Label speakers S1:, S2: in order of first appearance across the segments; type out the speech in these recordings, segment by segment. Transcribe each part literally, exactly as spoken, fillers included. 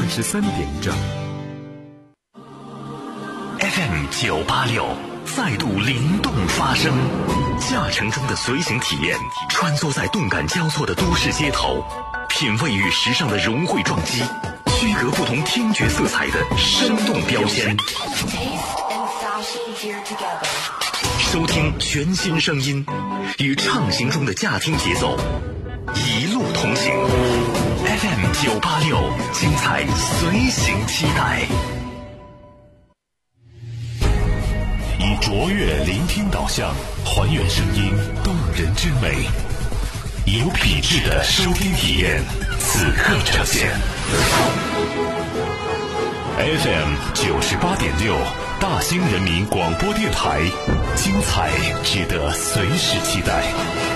S1: 二十三点整。
S2: F M 九八六再度灵动发声，驾乘中的随行体验，穿梭在动感交错的都市街头，品味与时尚的融汇撞击，区隔不同听觉色彩的生动标签。收听全新声音，与畅行中的驾听节奏，一路同行。F M 九八六，精彩随行期待。以卓越聆听导向，还原声音动人之美，有品质的收听体验，此刻呈现。F M 九十八点六，大兴人民广播电台，精彩值得随时期待。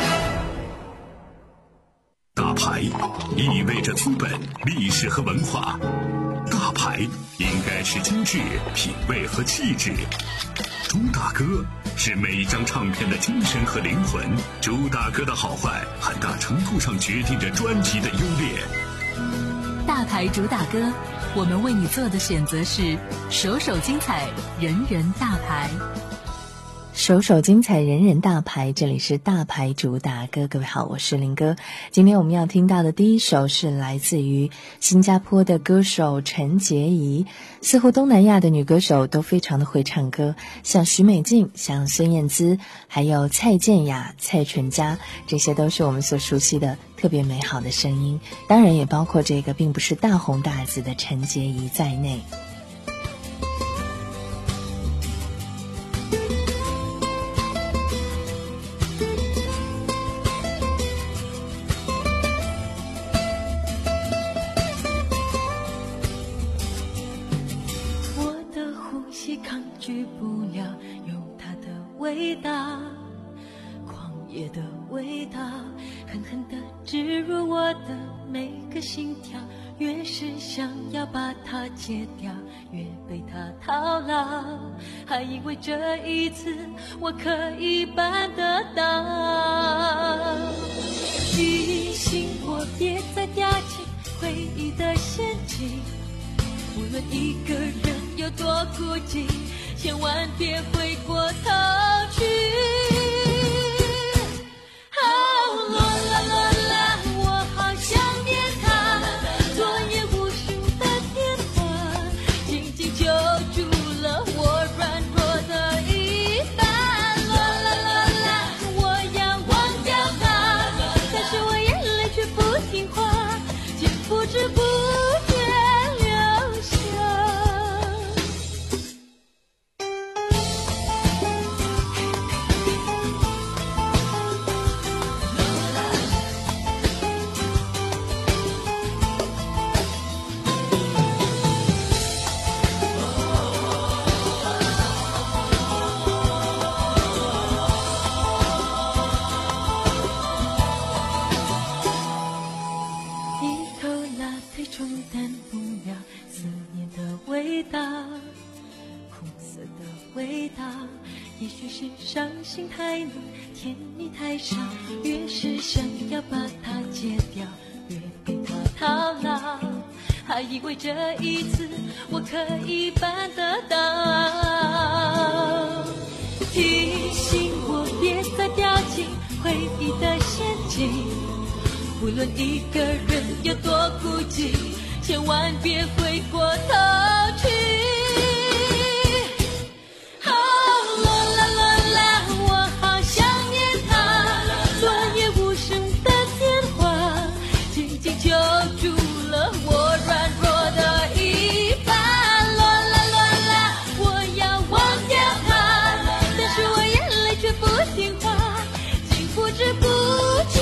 S2: 大牌意味着资本、历史和文化，大牌应该是精致、品味和气质。朱大哥是每一张唱片的精神和灵魂，朱大哥的好坏很大程度上决定着专辑的优劣。
S3: 大牌主打歌，我们为你做的选择是首首精彩，人人大牌。
S4: 首首精彩，人人大牌，这里是大牌主打歌。各位好，我是林哥。今天我们要听到的第一首是来自于新加坡的歌手陈洁仪。似乎东南亚的女歌手都非常的会唱歌，像许美静，像孙燕姿，还有蔡健雅、蔡淳佳，这些都是我们所熟悉的特别美好的声音，当然也包括这个并不是大红大紫的陈洁仪在内。
S5: 越是想要把它戒掉，越被它套牢，还以为这一次我可以办得到。提醒我别再掉进回忆的陷阱，无论一个人有多孤寂，千万别回过头去。哦，啦啦啦啦，我好想念他，昨夜无数的电话，紧紧揪住了我软弱的一半。啦啦啦啦，我要忘掉他，但是我眼泪却不听话，竟不知不觉流下。伤心太浓，甜蜜太少，越是想要把它戒掉，越被它套牢，还以为这一次我可以办得到。提醒我别再掉进回忆的陷阱，无论一个人有多孤寂，千万别回过头去。揪住了我软弱的一半，啦啦啦啦，我要忘掉他，但是我眼泪却不听话，竟不知不觉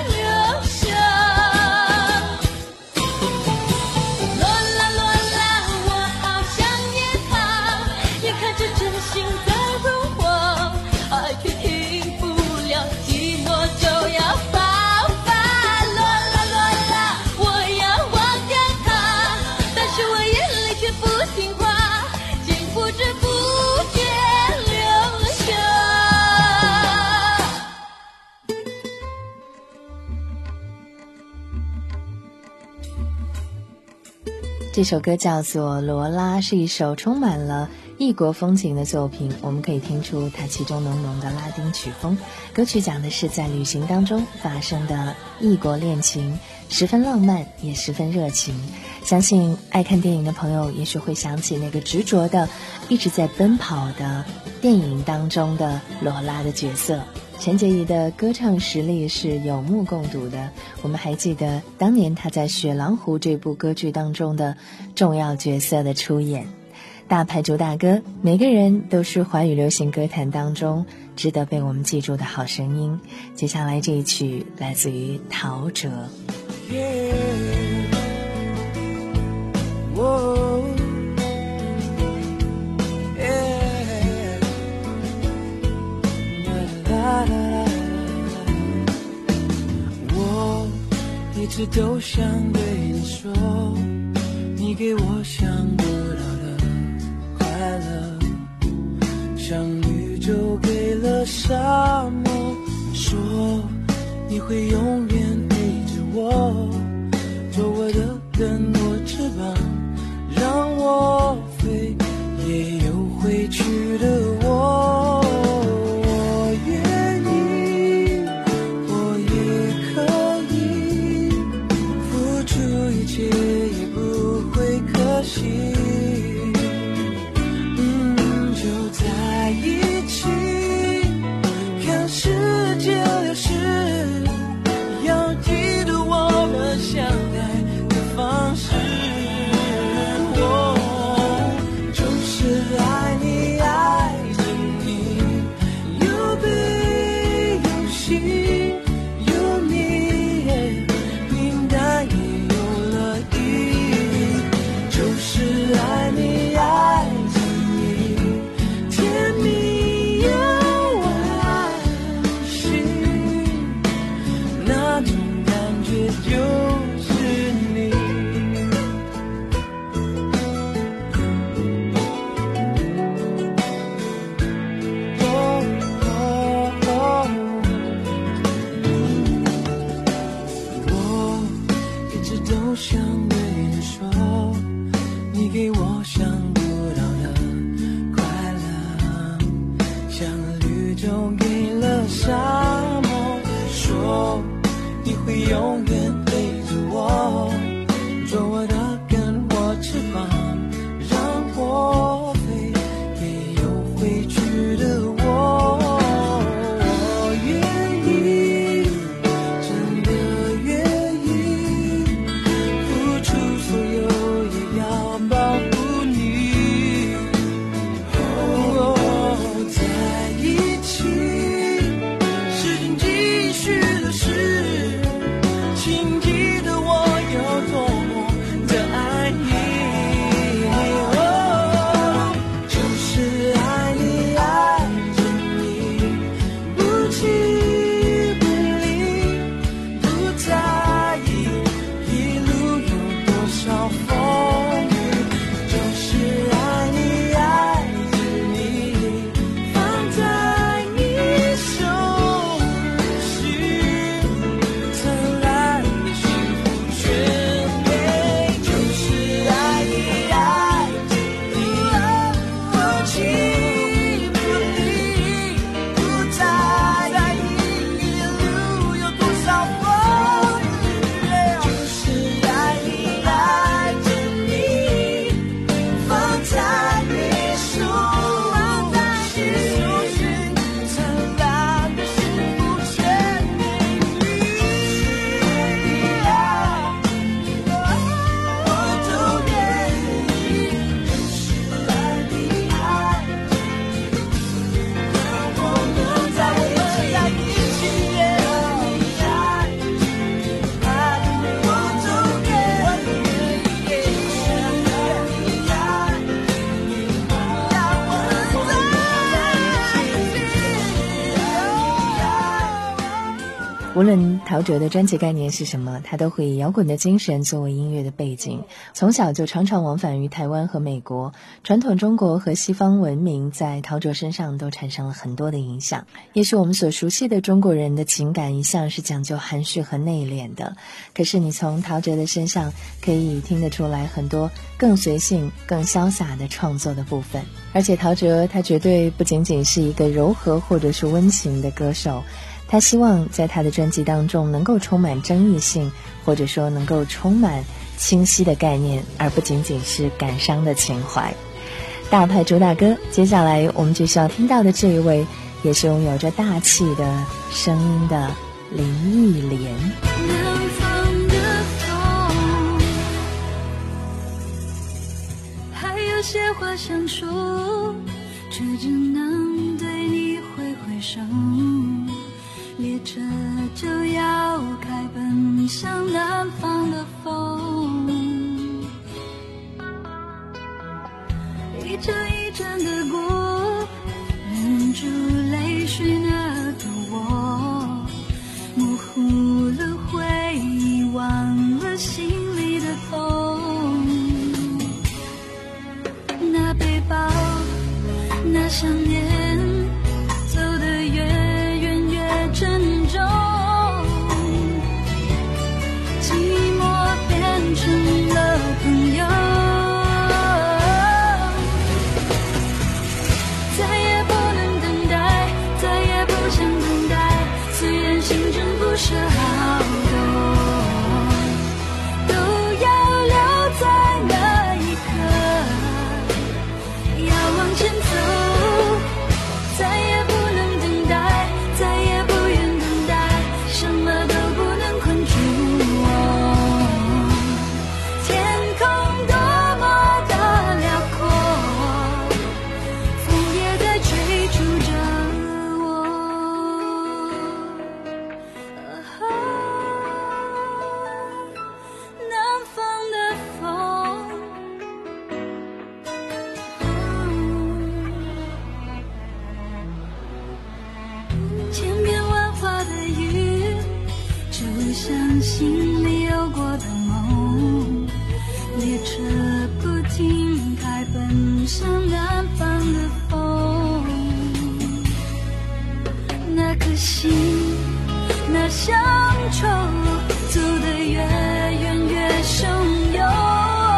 S5: 流下。啦啦啦啦，
S4: 这首歌叫做《罗拉》，是一首充满了异国风情的作品。我们可以听出它其中浓浓的拉丁曲风。歌曲讲的是在旅行当中发生的异国恋情，十分浪漫，也十分热情。相信爱看电影的朋友也许会想起那个执着的一直在奔跑的电影当中的罗拉的角色。陈洁仪的歌唱实力是有目共睹的，我们还记得当年她在《雪狼湖》这部歌剧当中的重要角色的出演。大牌主打歌，每个人都是华语流行歌坛当中值得被我们记住的好声音。接下来这一曲来自于陶喆。
S1: Yeah. Whoa. Yeah. La, la, la, la. 我一直都想对你说，你给我想不到的快乐，像宇宙给了沙漠，说你会永远陪着我，做我的更多翅膀，让我飞，也有回去的我。我愿意，我也可以付出一切，也不会可惜。嗯，就在一起，看世界流逝，要记得我们相爱的方式。我就是
S4: 无论陶喆的专辑概念是什么，他都会以摇滚的精神作为音乐的背景，从小就常常往返于台湾和美国，传统中国和西方文明在陶喆身上都产生了很多的影响。也许我们所熟悉的中国人的情感一向是讲究含蓄和内敛的，可是你从陶喆的身上可以听得出来很多更随性更潇洒的创作的部分。而且陶喆他绝对不仅仅是一个柔和或者是温情的歌手，他希望在他的专辑当中能够充满争议性，或者说能够充满清晰的概念，而不仅仅是感伤的情怀。大牌主打歌，接下来我们就需要听到的这一位，也是拥有着大气的声音的林忆莲。
S5: 南方的风，还有些话想说，却只能对你挥挥手。列车就要开奔向南方的风，一阵一阵的过，忍住泪水那个我，模糊了回忆，忘了心里的痛。那背包，那想念，走得越沉重，寂寞变成了朋友，再也不能等待，再也不想等待，虽然心中不是好动，都要留在那一刻，要往前走，再也不能等待，再也不什么都不能困住我，天空多么的辽阔，风也在追逐着我，啊，南方的风，千变万化的雨，就像心里有过的梦，列车不停开奔向南方的风，那颗心，那乡愁，走得越远越汹涌，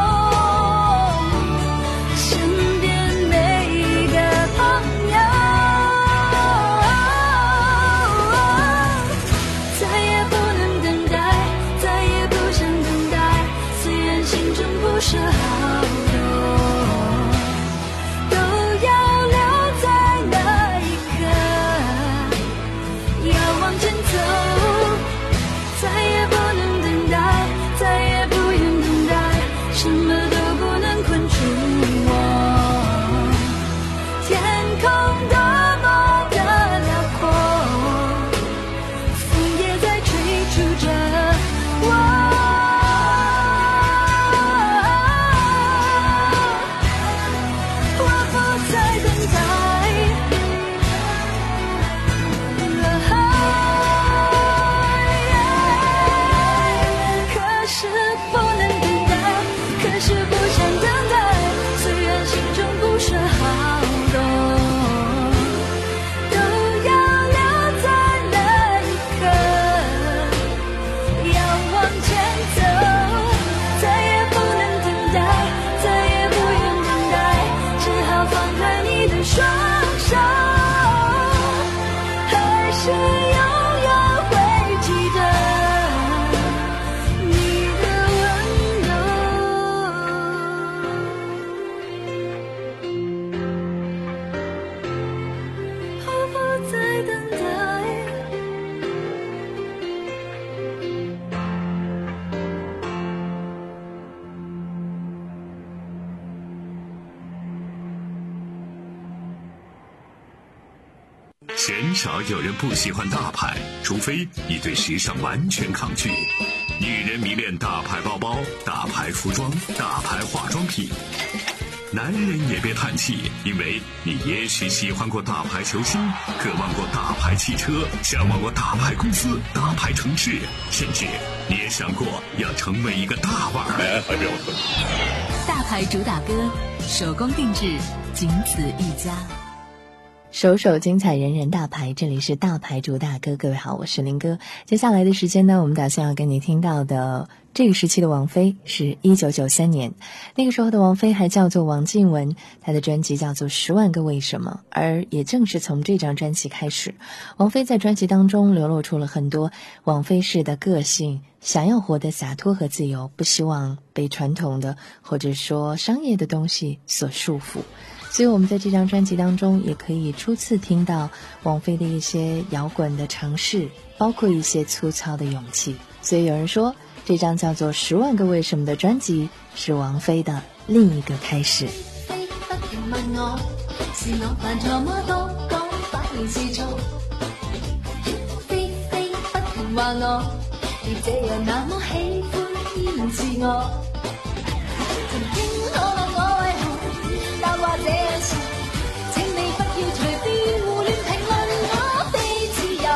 S5: 是好动，都要留在那一刻，要往前走，再也不能等待，再也不愿等待，什么都不能困住我，天空多么的辽阔，风也在追逐着我。
S2: 鲜少有人不喜欢大牌，除非你对时尚完全抗拒。女人迷恋大牌包包、大牌服装、大牌化妆品。 男人也别叹气，因为你也许喜欢过大牌球星，渴望过大牌汽车，向往过大牌公司、大牌城市，甚至你也想过要成为一个大腕儿。
S6: 来，还没有喝。
S3: 大牌主打歌，手工定制，仅此一家。
S4: 首首精彩，人人大牌，这里是大牌主打歌。各位好，我是林哥。接下来的时间呢，我们打算要跟你听到的这个时期的王菲是一九九三年，那个时候的王菲还叫做王靖雯，她的专辑叫做《十万个为什么》，而也正是从这张专辑开始，王菲在专辑当中流露出了很多王菲式的个性，想要活得洒脱和自由，不希望被传统的或者说商业的东西所束缚。所以我们在这张专辑当中也可以初次听到王菲的一些摇滚的尝试，包括一些粗糙的勇气。所以有人说，这张叫做《十万个为什么》的专辑是王菲的另一个开始。
S5: 非不停問我，是我犯錯嗎？多講反而是錯。非非不停話我，你這樣那麼喜歡依然自我。曾經可問我為何答話這樣傻，請你不要隨便胡亂評論我。非自由，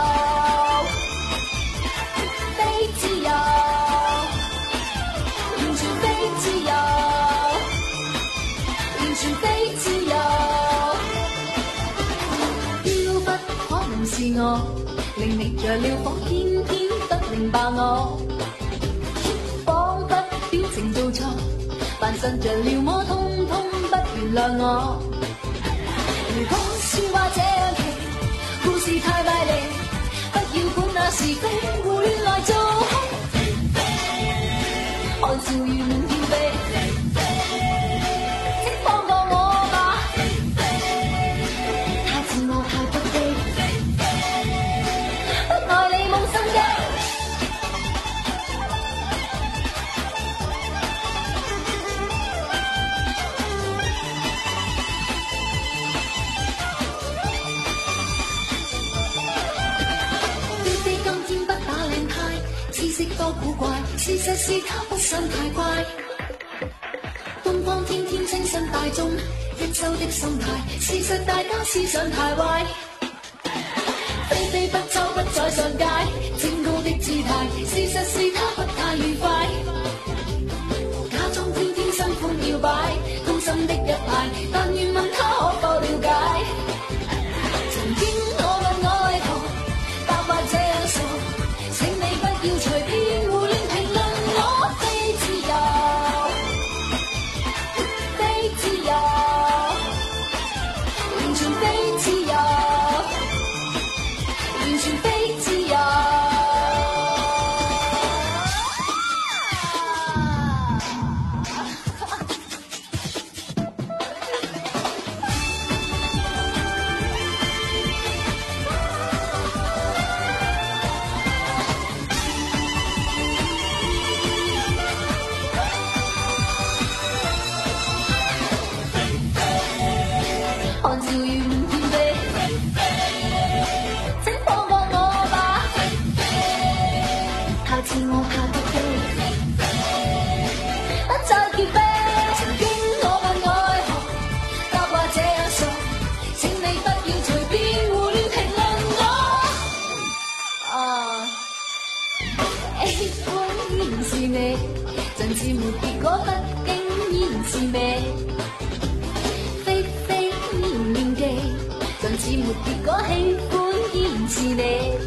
S5: 非自由，完全非自由，完全非自由。要不可能是我，令你着了火，偏偏不明白我，彷彿表情做錯，扮信着了麼，通通不原諒我。如果說話這樣奇，故事太賣力，不要管那是非，胡亂來做戲，看笑語滿天飛，請放過我吧，太自我太不羈，不愛你冇心機。多古怪，事實是他不想太乖。東方天天清新大眾，一周的心態，事實大家思想太壞。非非不抽不再上街，清高的姿態，事實是他不太愉快。假裝天天新歡搖擺，高深的一派，但願問他可否了解。曾經我問我為何答話這樣傻，請你不要隨便胡亂評論我。非自由，非自由，完全非自由，完全非自由。盡是沒結果，畢竟依然是美。非非依然念記，盡是沒結果，喜歡依然是你。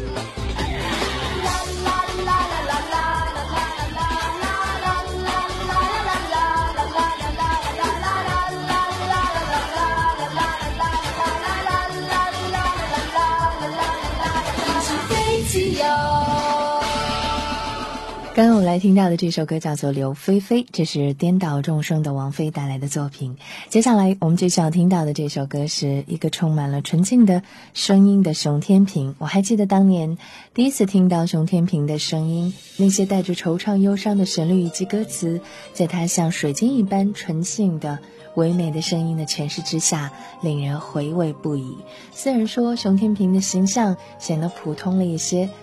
S4: 刚刚我们来听到的这首歌叫做《刘菲菲》，这是颠倒众生的王菲带来的作品。接下来我们继续要听到的这首歌是一个充满了纯净的声音的熊天平。我还记得当年第一次听到熊天平的声音，那些带着惆怅忧伤的旋律以及歌词，在它像水晶一般纯净的唯美的声音的诠释之下，令人回味不已。虽然说熊天平的形象显得普通了一些，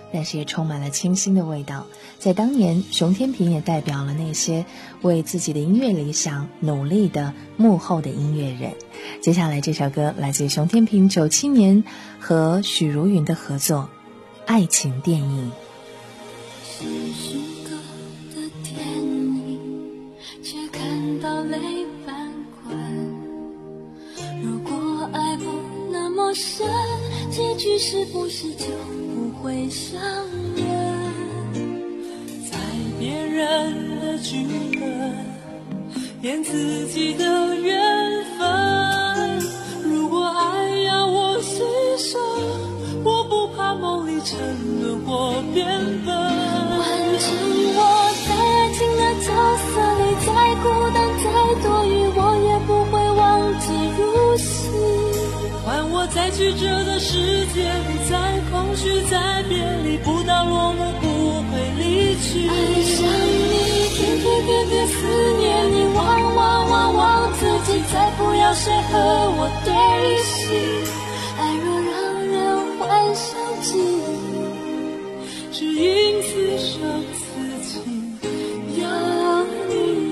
S4: 但是也充满了清新的味道。在当年，熊天平也代表了那些为自己的音乐理想努力的幕后的音乐人。接下来这首歌来自于熊天平九七年和许茹芸的合作《爱情电影》。
S5: 是诗歌的电影，却看到泪翻滚。如果爱不那么深，结局是不是就不会相认？
S1: 在别人的剧本演自己的缘分，如果爱要我牺牲，我不怕梦里沉沦或变笨。
S5: 换成我在爱情的角色里，再孤单再多余，我也不会忘记入戏。
S1: 换我在曲折的世界里，在空虚在别离，不到落幕不会离去。
S5: 爱上你，天天天天思念你，忘忘忘忘自己，再不要谁和我对戏。爱若让人幻想记忆，
S1: 只因此生此情有你。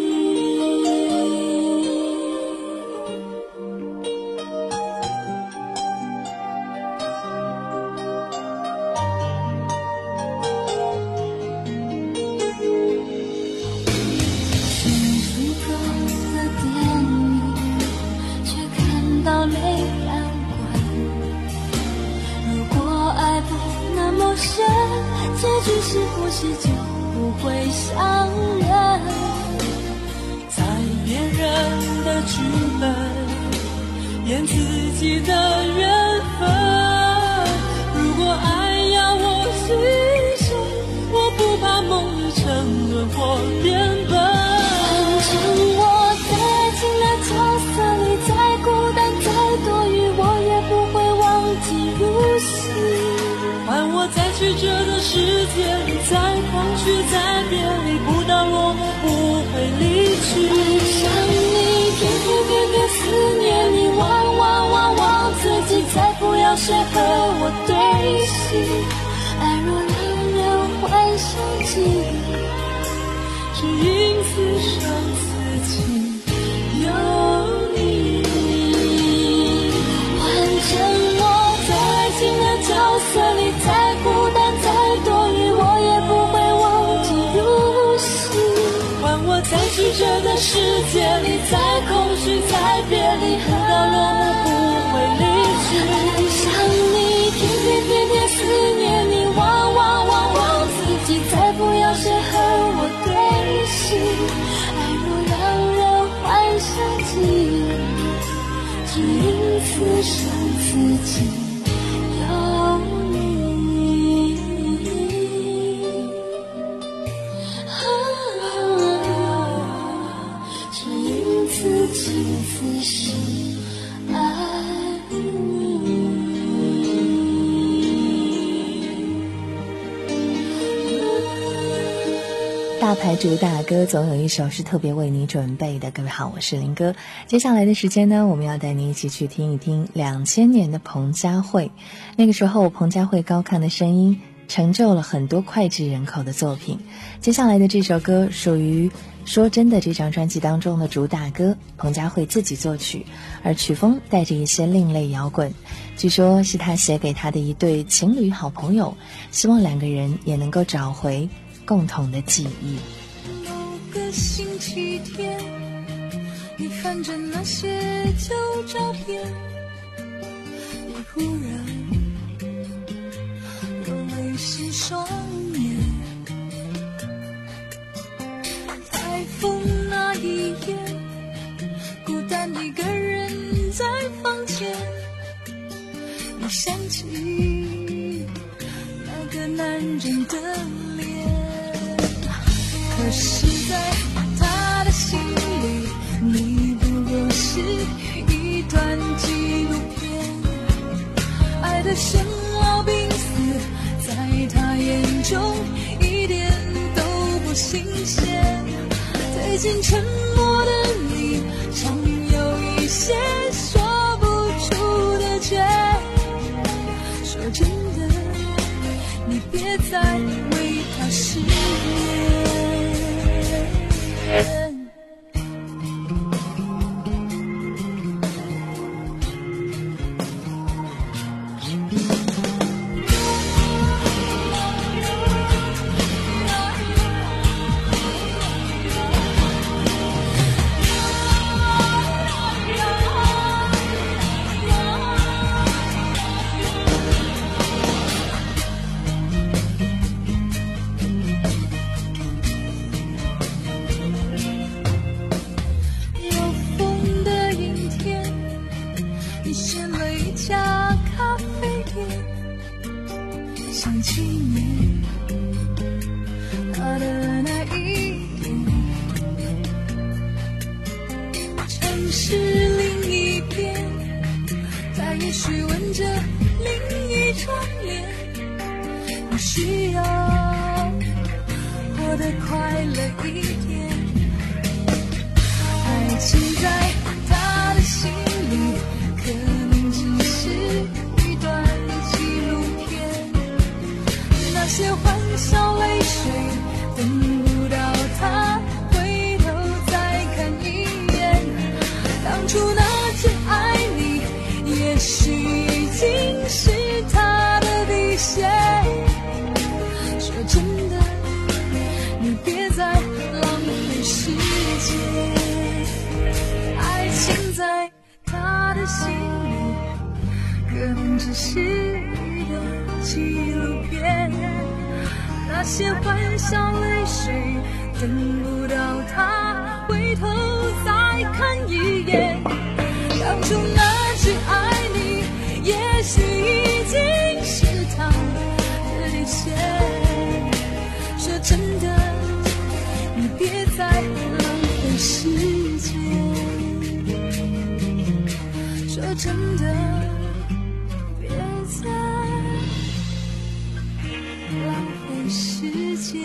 S5: 结局是不是就不会相认？
S1: 在别人的剧本演自己的缘分，如果爱要我牺牲，我不怕梦里沉沦或变笨。
S5: 换成我在爱情的角色里，再孤单再多余，我也不会忘记入戏。
S1: 换我在曲折的世界里，在空虚在别离，不到落幕不会离去。
S5: 爱上你，天天天天思念你，忘忘忘忘自己，再不要谁和我对戏。爱若让人幻想记忆，
S1: 只因此生此情有你。
S5: 换成我在爱情的角色里，再孤单再多余，我也不会忘记入戏。
S1: 换我在曲折的世界里，在空虚在别离，不到落幕不会离去。
S5: 爱上你，天天天天思念你，忘忘忘忘自己，再不要谁和我对戏。爱若让人幻想记忆，只因此生此情有你。只因此情此事爱你。
S4: 大牌主打歌总有一首是特别为你准备的。各位好，我是林哥。接下来的时间呢，我们要带你一起去听一听两千年的彭佳慧。那个时候彭佳慧高亢的声音成就了很多脍炙人口的作品。接下来的这首歌属于说真的这张专辑当中的主打歌，彭佳慧自己作曲，而曲风带着一些另类摇滚，据说是她写给她的一对情侣好朋友，希望两个人也能够找回共同的记忆。
S1: 某个星期天，你翻着那些旧照片，你忽然有泪湿双眼。台风那一夜，孤单一个人在房间，你想起那个男人的脸。可是在他的心里，你不过是一段纪录片，爱的生老病死在他眼中一点都不新鲜。最近沉默的你，常有一些说不出的倦。说真的，你起你，他的那一天，城市另一边，他也许吻着另一窗帘，你需要活得快乐一点。爱情在他的心里，可能只是一段纪录片，那些欢笑泪水，等不到他回头再看一眼。当初那句爱你，也许已经是他的底线。说真的，你别再浪费时间。爱情在他的心里，可能只是一个纪录片，那些欢笑泪水，等不到他回头再看一眼。当初那句爱你，也许已经是他的底线。说真的，你别再浪费时间。说真的，别再浪费时间。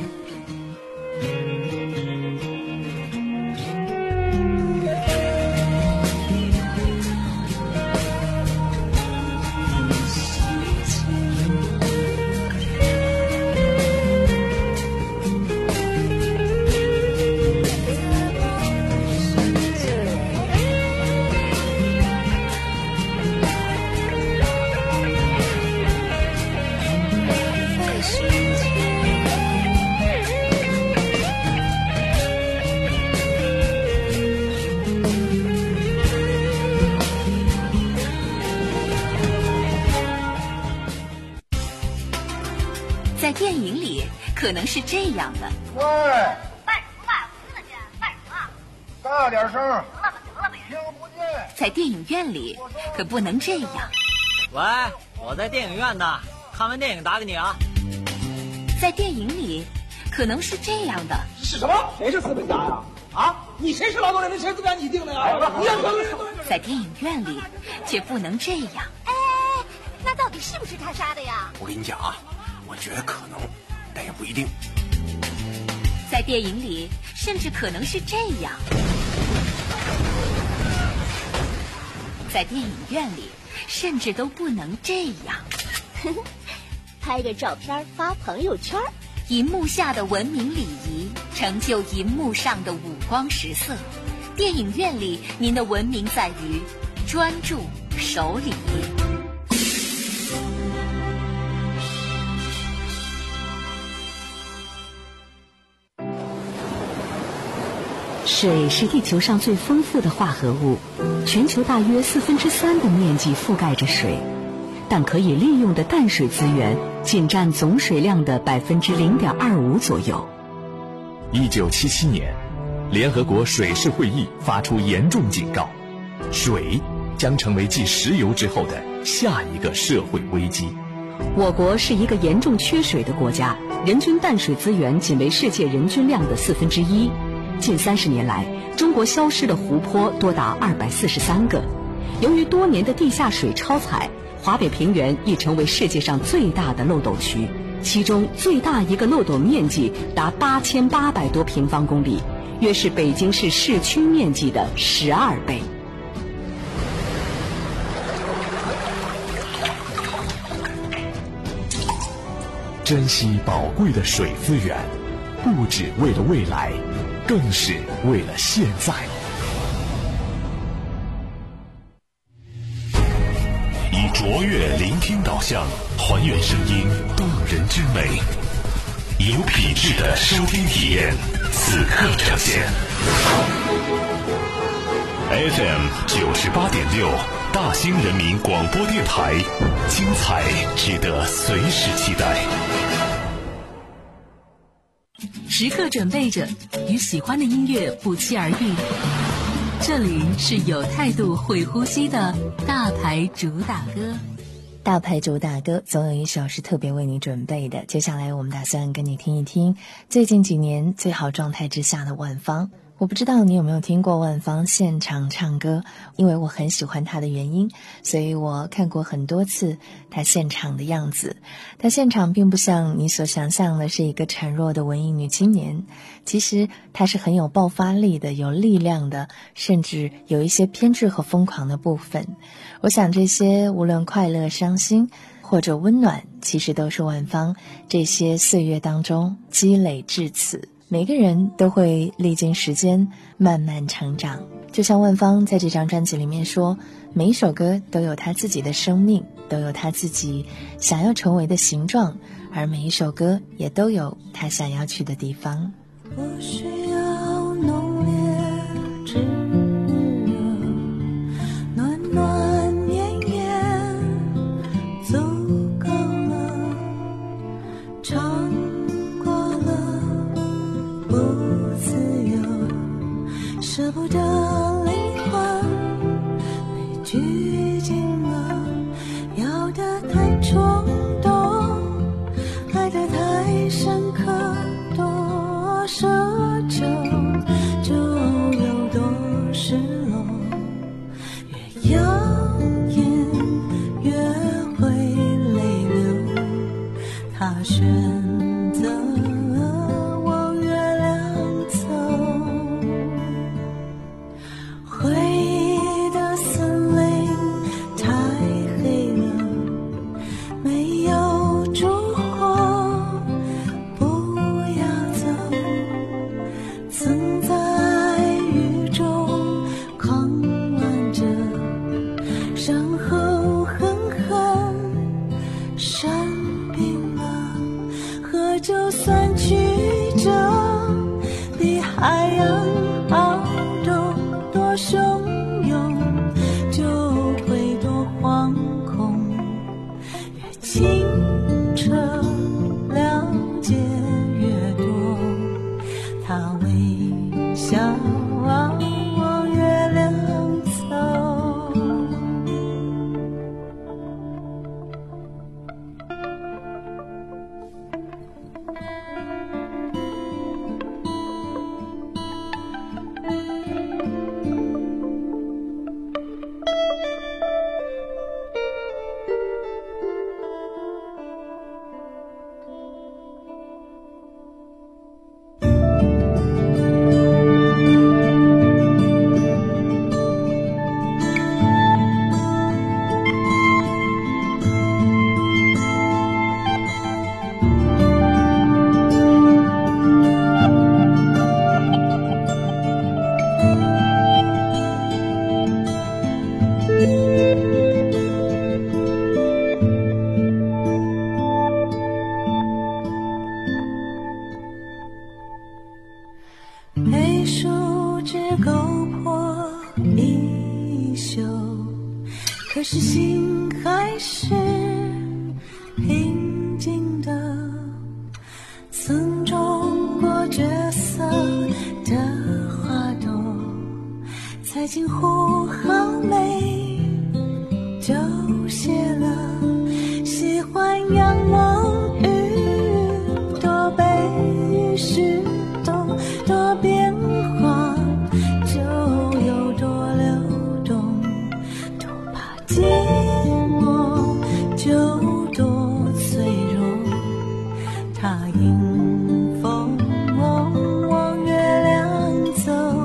S3: 在电影里可能是这样的。
S6: 喂，
S7: 卖什么卖？我听得见，卖什么？
S6: 大点声！
S7: 行了吧，行了吧，
S6: 听不见。
S3: 在电影院里可不能这样。
S8: 喂，我在电影院呢，看完电影打给你啊。
S3: 在电影里可能是这样的。
S9: 是什么？谁是资本家呀？啊，你谁是劳动人民？谁资本家你定的呀？你要
S3: 在电影院里却不能这样。
S7: 哎，那到底是不是他杀的呀？
S9: 我跟你讲啊，我觉得可能，但也不一定。
S3: 在电影里甚至可能是这样。在电影院里甚至都不能这样。
S7: 拍个照片发朋友圈。
S3: 银幕下的文明礼仪成就银幕上的五光十色。电影院里您的文明在于专注守礼。
S10: 水是地球上最丰富的化合物，全球大约四分之三的面积覆盖着水，但可以利用的淡水资源仅占总水量的百分之零点二五左右。
S2: 一九七七年，联合国水事会议发出严重警告，水将成为继石油之后的下一个社会危机。
S10: 我国是一个严重缺水的国家，人均淡水资源仅为世界人均量的四分之一。近三十年来，中国消失的湖泊多达二百四十三个。由于多年的地下水超采，华北平原已成为世界上最大的漏斗区，其中最大一个漏斗面积达八千八百多平方公里，约是北京市市区面积的十二倍。
S2: 珍惜宝贵的水资源，不只为了未来，更是为了现在。以卓越聆听导向，还原声音动人之美，有品质的收听体验，此刻呈现。F M 九十八点六，大兴人民广播电台，精彩值得随时期待。
S3: 时刻准备着与喜欢的音乐不期而遇。这里是有态度会呼吸的大牌主打歌。
S4: 大牌主打歌总有一首是特别为你准备的，接下来我们打算跟你听一听最近几年最好状态之下的万芳。我不知道你有没有听过万芳现场唱歌，因为我很喜欢她的原因，所以我看过很多次她现场的样子。她现场并不像你所想象的是一个孱弱的文艺女青年，其实她是很有爆发力的，有力量的，甚至有一些偏执和疯狂的部分。我想这些无论快乐、伤心或者温暖，其实都是万芳这些岁月当中积累至此。每个人都会历经时间慢慢成长，就像万芳在这张专辑里面说，每一首歌都有他自己的生命，都有他自己想要成为的形状，而每一首歌也都有他想要去的地方。
S1: 我需要浓烈炙热，暖暖绵绵足够了，长不自由，舍不得灵魂被拘禁了，要得太冲动，爱得太深刻，多奢求就有多失落，越耀眼越会泪流，他选择配树枝勾破衣袖，可是心还是平静的，曾种过角色的花朵，才近乎好美就谢了，喜欢仰望雨，多悲与是多多变化，就有多流动，多怕寂寞，就多脆弱。他迎风往月亮走，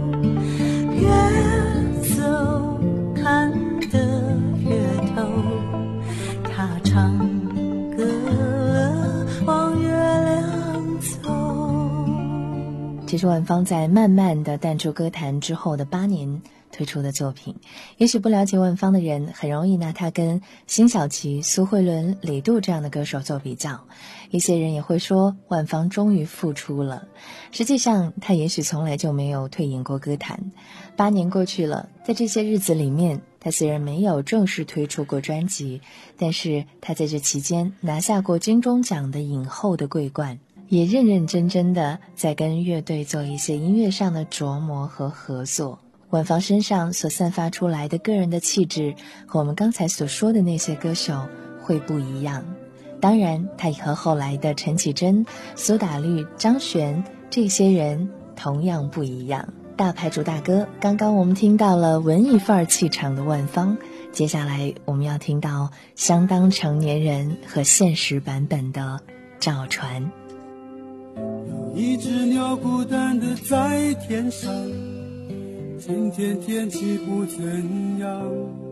S1: 越走看得越透。他唱歌往月亮走。
S4: 这是万芳在慢慢的淡出歌坛之后的八年推出的作品。也许不了解万芳的人很容易拿她跟辛晓琪、苏慧伦、李杜这样的歌手做比较，一些人也会说万芳终于复出了。实际上她也许从来就没有退隐过歌坛。八年过去了，在这些日子里面，她虽然没有正式推出过专辑，但是她在这期间拿下过金钟奖的影后的桂冠，也认认真真的在跟乐队做一些音乐上的琢磨和合作。 婉芳身上所散发出来的个人的气质和我们刚才所说的那些歌手会不一样。当然他也和后来的陈绮贞、苏打绿、张悬这些人同样不一样。大牌主大哥，刚刚我们听到了文艺范儿气场的万芳，接下来我们要听到相当成年人和现实版本的赵传。
S1: 有一只鸟孤单的在天上，今天天气不怎样，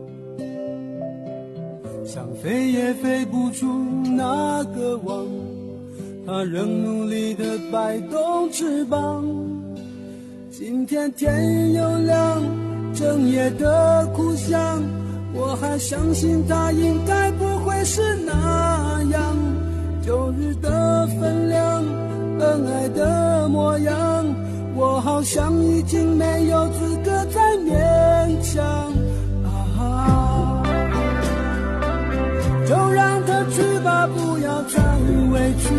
S1: 想飞也飞不出那个网，它仍努力地摆动翅膀。今天天又亮，整夜的苦想，我还相信它应该不会是那样。旧日的分量，恩爱的模样，我好像已经没有资格再勉强啊！就让它去吧，不要再委屈，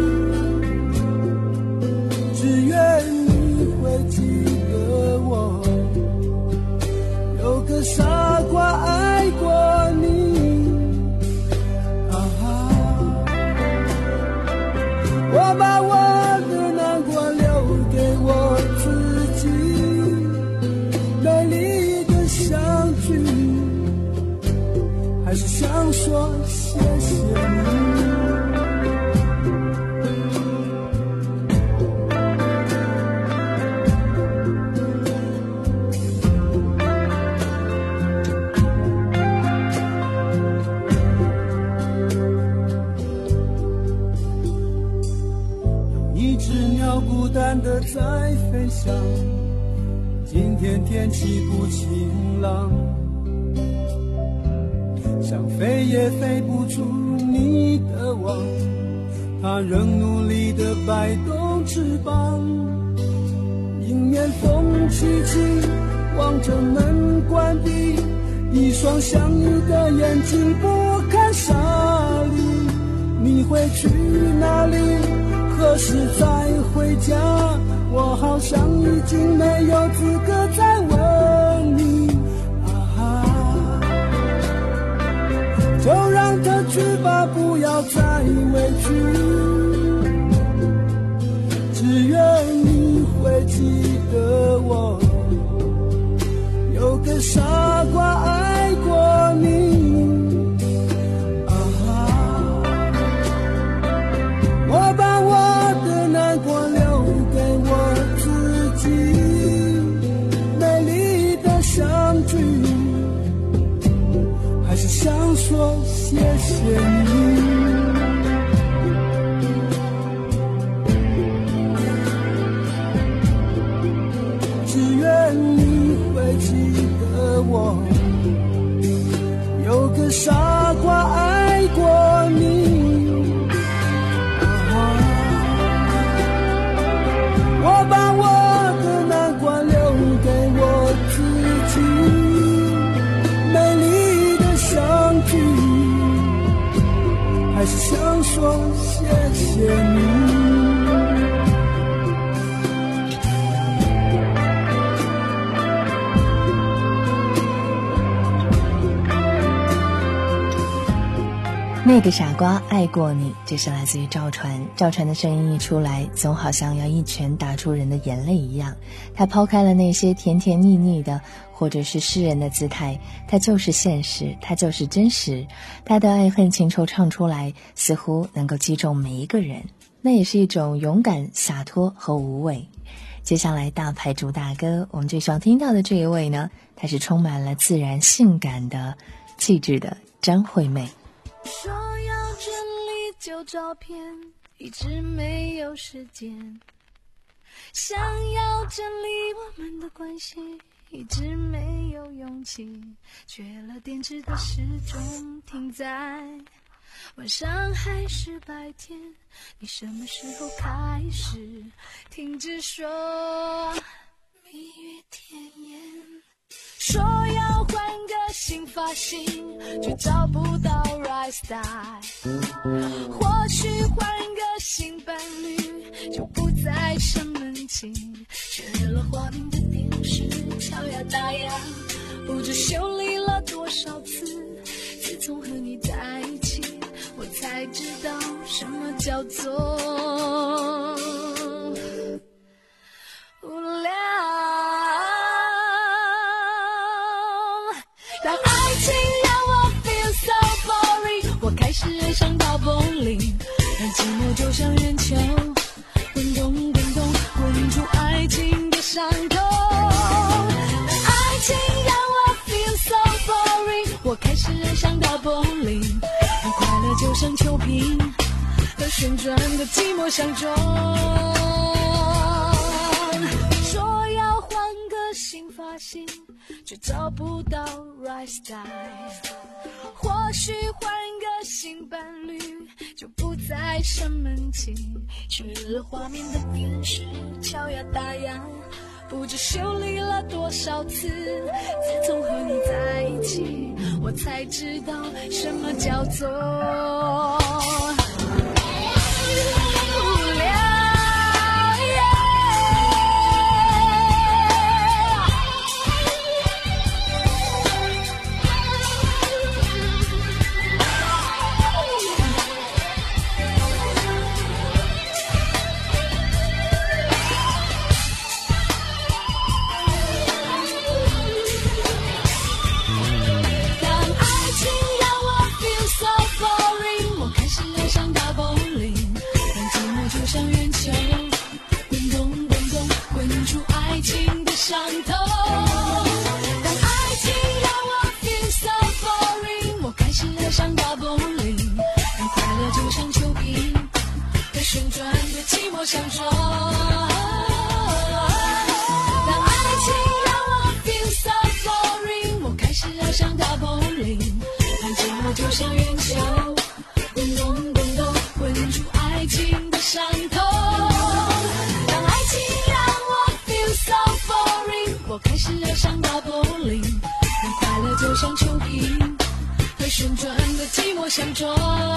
S1: 只愿你会记得我，有个傻瓜爱过你啊！我把我的难过留给我自己，美丽的相聚，还是想说谢谢你。孤单的在飞翔，今天天气不晴朗，想飞也飞不出你的网，它仍努力地摆动翅膀。迎面风起起，望着门关闭，一双相依的眼睛不堪沙砾。你会去哪里？何时再回家？我好像已经没有资格再问你啊！就让它去吧，不要再委屈，只愿你会记得我，有个傻瓜爱过你啊！我把我难过留给我自己，美丽的相聚，还是想说谢谢你。只愿你会记得我，有个傻瓜爱过你。我把我的难过留给我自己，美丽的相聚，还是想说谢谢你。
S4: 那个傻瓜爱过你，这是来自于赵传。赵传的声音一出来，总好像要一拳打出人的眼泪一样。他抛开了那些甜甜腻腻的或者是诗人的姿态，他就是现实，他就是真实。他的爱恨情仇唱出来，似乎能够击中每一个人，那也是一种勇敢、洒脱和无畏。接下来大牌主大哥，我们最想听到的这一位呢，他是充满了自然性感的气质的张惠妹。
S6: 说要整理旧照片，一直没有时间，想要整理我们的关系，一直没有勇气，缺了电池的时钟停在晚上还是白天，你什么时候开始停止说蜜语甜言，说要换个新发型，却找不到 right style， 或许换个新伴侣，就不再生闷气，却日了画面的电视敲呀打呀，不知修理了多少次。自从和你在一起，我才知道什么叫做无聊。当爱情让我 feel so boring， 我开始爱上到 bowling， 让寂寞就像圆球滚动滚动滚出爱情的伤痛。当爱情让我 feel so boring， 我开始爱上到 bowling， 让快乐就像球瓶和旋转的寂寞相撞。说要换个新发型，却找不到 right style， 或许换个新伴侣，就不再生闷气。去了画面的电视敲呀打呀，不知修理了多少次。自从和你在一起，我才知道什么叫做无聊。相撞，当爱情让我 feel so boring， 我开始爱上大 bowling， 让寂寞就像圆球滚动滚动滚出爱情的伤痛。当爱情让我 feel so boring， 我开始爱上大 bowling， 让快乐就像球瓶和旋转的寂寞相撞。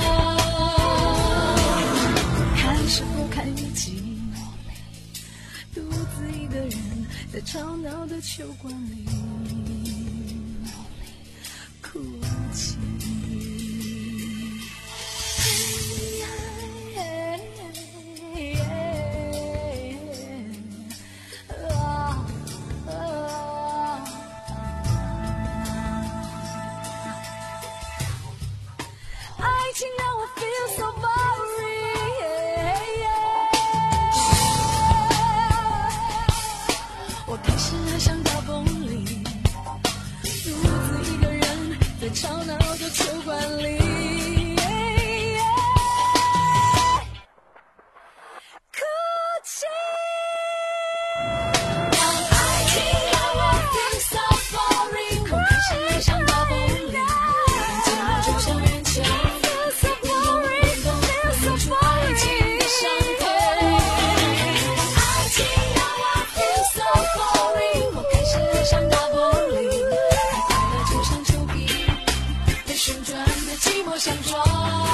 S6: 看什么看日记，独自一个人在吵闹的球馆里哭泣。爱情让我 feel so boring， 我开始爱上大 bowling， 独自一个人在吵闹的球馆里哭泣。当爱情让我 feel so boring， 我开始爱上大 bowling， 让寂寞就像圆球相撞。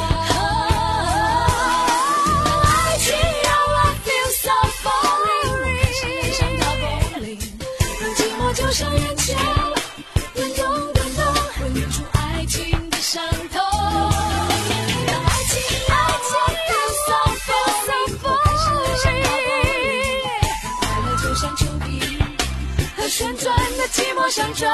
S6: 爱情让我 feel so boring， 我开始爱上大 bowling， 让寂寞就像圆球滚动滚动滚出爱情的伤痛。当爱情让我 feel so boring， 我开始爱上大 bowling， 让快乐就像球瓶和旋转的寂寞相撞。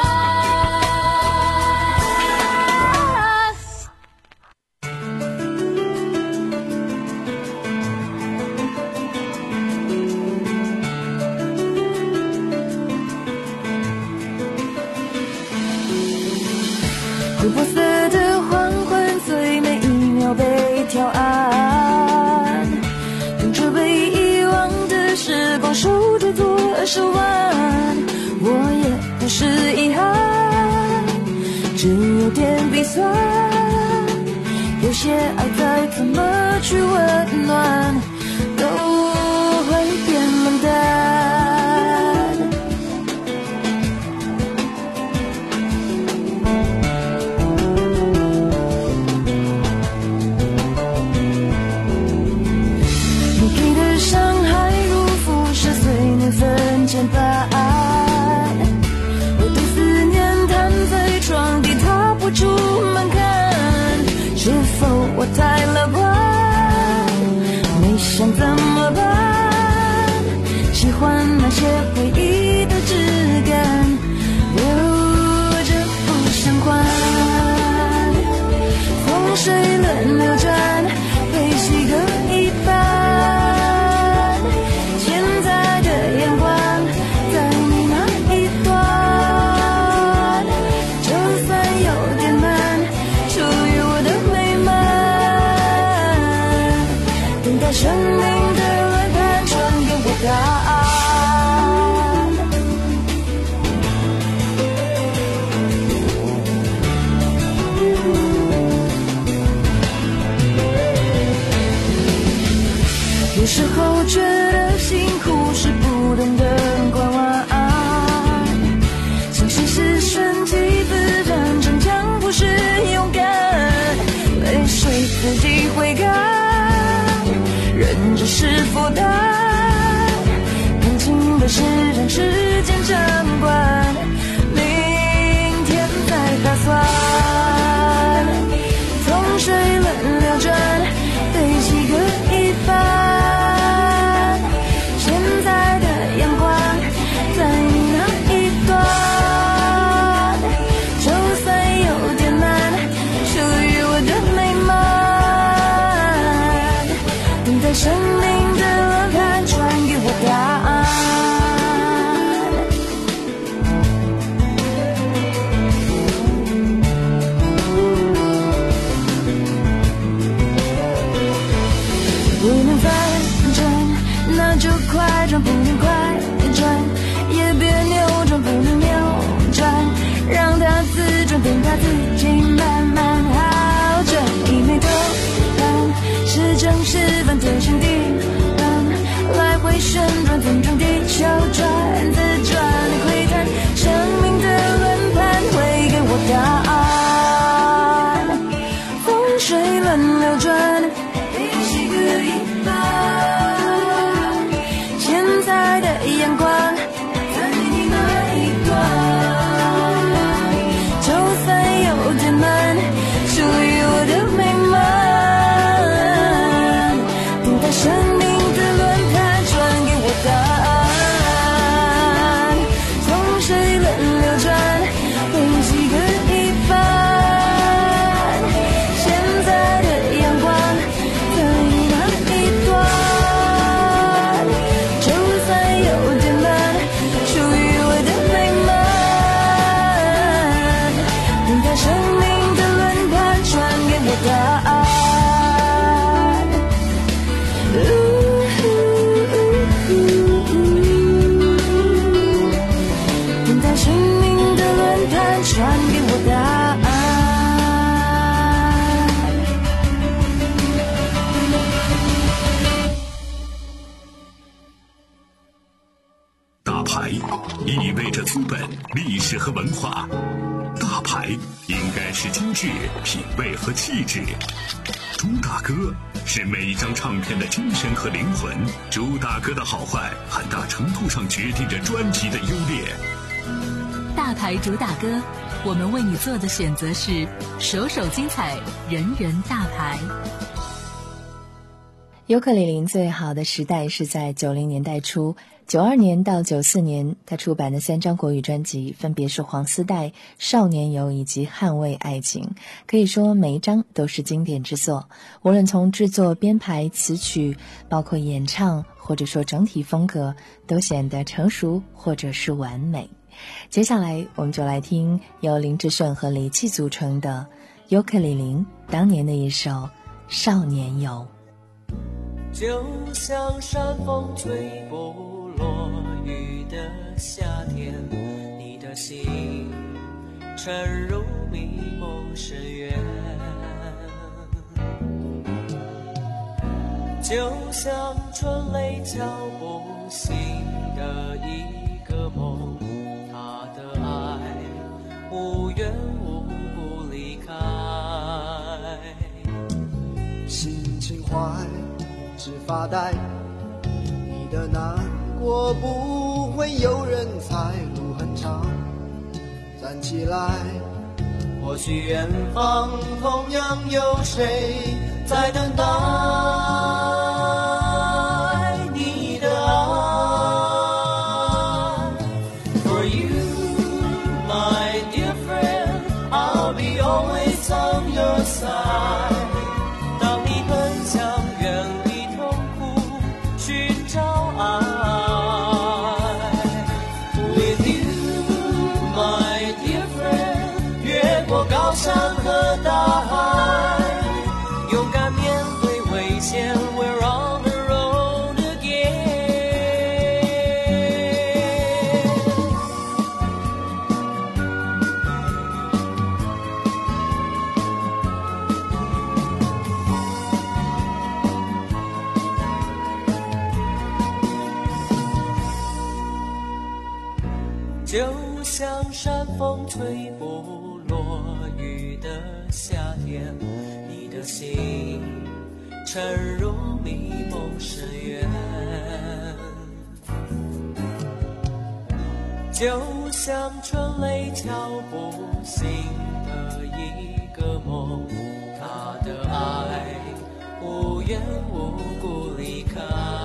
S1: 琥珀色的黄昏，最美一秒被挑暗，等着被遗忘的时光守着左手腕。我也不是遗憾，只有点鼻酸，有些爱再怎么去温暖都会变冷淡。你给的伤害如浮世碎年分间
S6: 是负担，感情的事让时间掌管，明天再打算。风水轮流转，对几个一半，现在的阳光在你那一端，就算有点难，属于我的美满，等待生命的轮盘传给我答案。不能反转，那就快转；不能快转，也别扭转；不能扭转，让它自转，等它自己慢慢好转。一眉头半，是正是反，天旋地转，来回旋转，风中地球转，自转窥探，生命的轮盘会给我答案。风水轮流转，一个一半，现在的阳光在你那一端，就算有点难，属于我的美满，等待生命的轮盘传给我答案。风水轮流转，会几个一半，现在的阳光在你那一端，就算有点难，属于我的美满，等待生命的轮盘传给我答案。等待生命的轮盘传给我答案。
S2: 大牌意味着资本、历史和文化，大牌应该是精致、品味和气质。朱大哥是每一张唱片的精神和灵魂，朱大哥的好坏很大程度上决定着专辑的优劣。
S10: 大牌主打歌，我们为你做的选择是首首精彩，人人大牌。
S4: 尤克里里最好的时代是在九零年代初，九二年到九四年，他出版的三张国语专辑分别是《黄丝带》、《少年游》以及《捍卫爱情》，可以说每一张都是经典之作。无论从制作、编排、词曲，包括演唱，或者说整体风格，都显得成熟或者是完美。接下来我们就来听由林志炫和李记组成的尤克里里当年的一首《少年游》。
S1: 就像山风吹不落雨的夏天，你的心沉入迷梦深渊，就像春雷敲不醒的一个梦，他的爱无缘无故离开，
S11: 心情坏只发呆，你的难过不会有人猜，路很长，站起来，
S1: 或许远方同样有谁在等待你的爱。 For you, my dear friend, I'll be always on your side. 当你很想远离痛苦，寻找爱 With you, my dear friend, 越过高山和大海，勇敢面对危险 We're on the road again. 就像山风吹不落雨的夏天，你的心沉入迷梦深渊，就像春雷敲不醒的一个梦，他的爱无缘无故离开。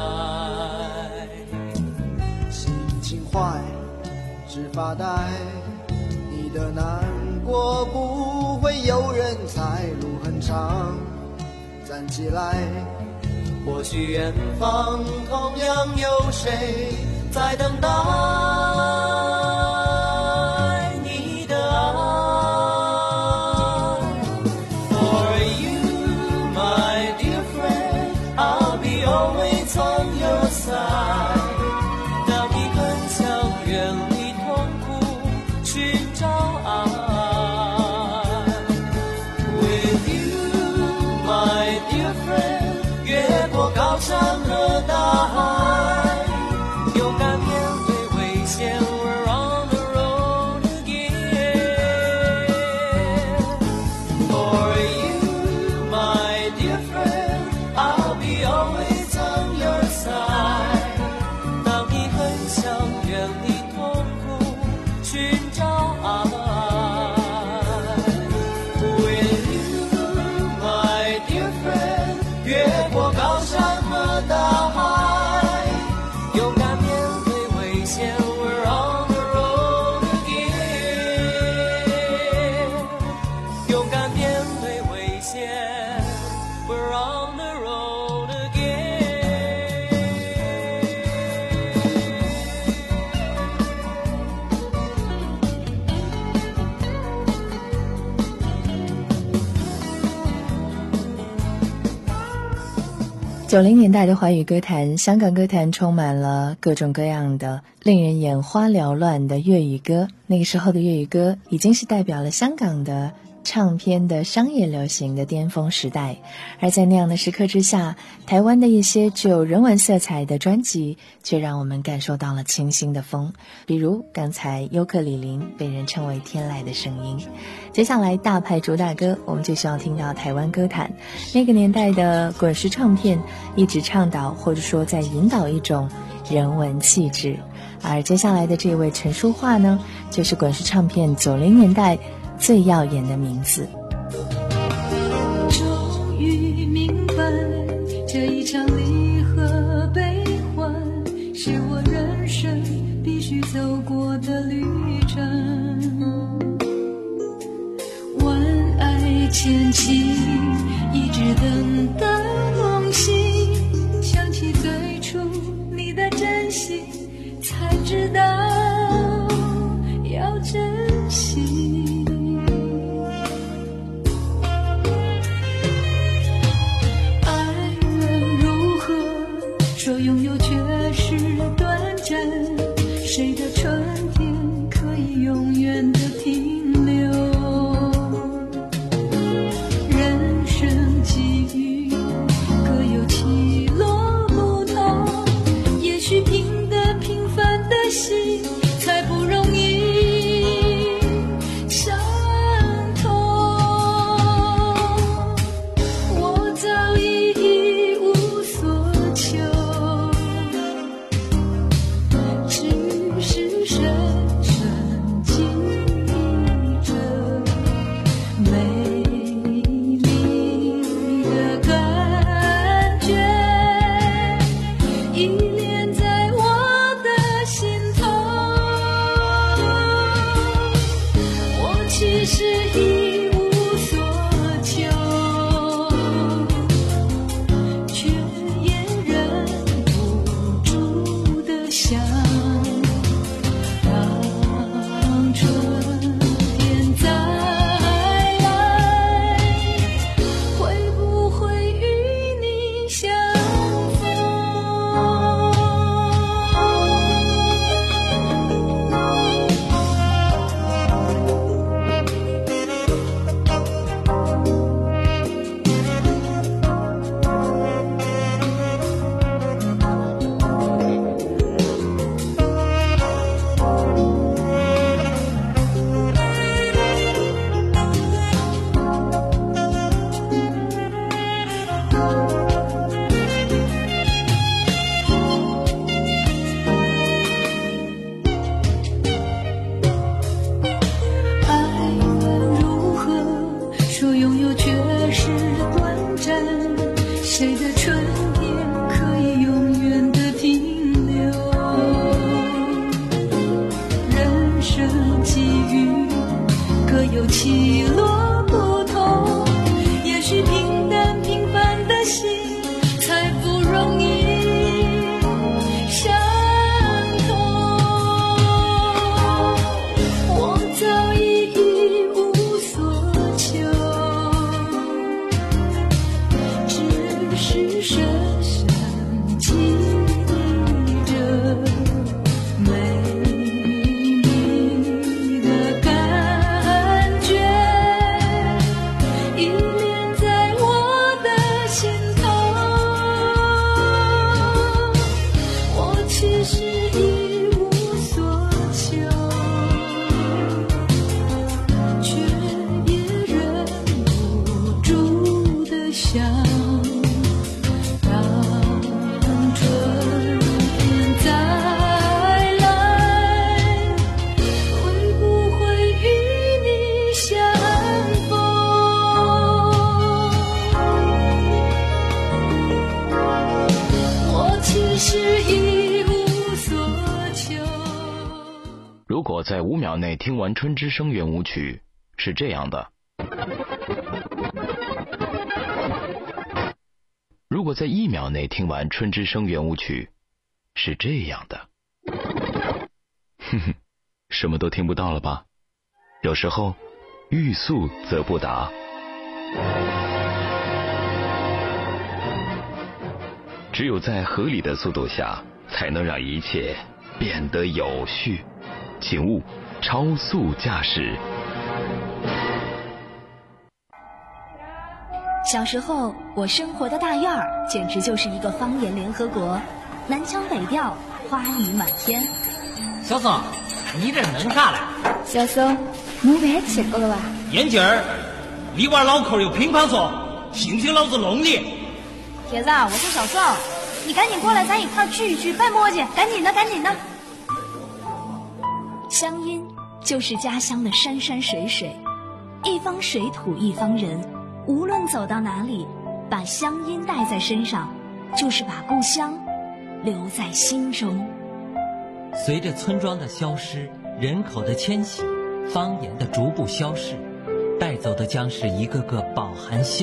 S11: 心情坏，只发呆，你的难过不会有人猜，路很长，站起来，
S1: 或许远方同样有谁在等待你的爱。 For you, my dear friend, I'll be always on your side。 当你很想远离痛苦，寻找爱。 With you, my dear friend， 越过高山和大海，勇敢面对危险。We're on the road again. For you, my dear friend, I'll be always on your side。 当你很想远离痛苦，寻找爱。 With you, my dear friend， 越过高山和大海，勇敢面对危险。We're on the road again。 勇敢面对危险。We're on the road again。
S4: 九零年代的华语歌坛，香港歌坛充满了各种各样的令人眼花缭乱的粤语歌。那个时候的粤语歌已经是代表了香港的唱片的商业流行的巅峰时代，而在那样的时刻之下，台湾的一些具有人文色彩的专辑却让我们感受到了清新的风，比如刚才尤克里里被人称为天籁的声音。接下来大牌主打歌，我们就需要听到台湾歌坛那个年代的滚石唱片一直倡导或者说在引导一种人文气质，而接下来的这位陈淑桦呢，就是滚石唱片九零年代最耀眼的名字。
S5: 终于明白，这一场离合悲欢是我人生必须走过的旅程。万爱千情，一直等到梦醒，想起最初你的真心，才知道要珍惜。说拥有却是短暂，谁的春天可以永远的停留？人生际遇各有起落不同，也许凭得平凡的心才不容易伤痛。我早已一无所求，深深记忆着美丽的感觉，依恋在我的心头。我其实一无所求，却也忍不住的想， 有起落不同。也许平淡平凡的心才不容易伤痛。我早已一无所求，只是深深记忆着美丽的感觉，依恋在我的心头。我其实一无所求，却也忍不住的想，当春天再来，会不会与你相逢？我其实一无所求。
S12: 如果在五秒内听完《春之声》圆舞曲，是这样的；如果在一秒内听完《春之声》圆舞曲，是这样的。哼哼，什么都听不到了吧？有时候欲速则不达。只有在合理的速度下，才能让一切变得有序。请勿超速驾驶。
S13: 小时候，我生活的大院儿简直就是一个方言联合国，南腔北调，花语满天。
S8: 小宋，你这弄啥嘞？
S6: 小宋，没饭吃过了吧？
S9: 眼镜儿，你娃脑壳有乒乓球，信不信老子弄你？
S13: 铁子，我是小宋，你赶紧过来，咱一块儿聚一聚，办磨叽，赶紧的，赶紧的。乡音就是家乡的山山水水，一方水土一方人，无论走到哪里，把乡音带在身上，就是把故乡留在心中。
S14: 随着村庄的消失，人口的迁徙，方言的逐步消逝，带走的将是一个个饱含乡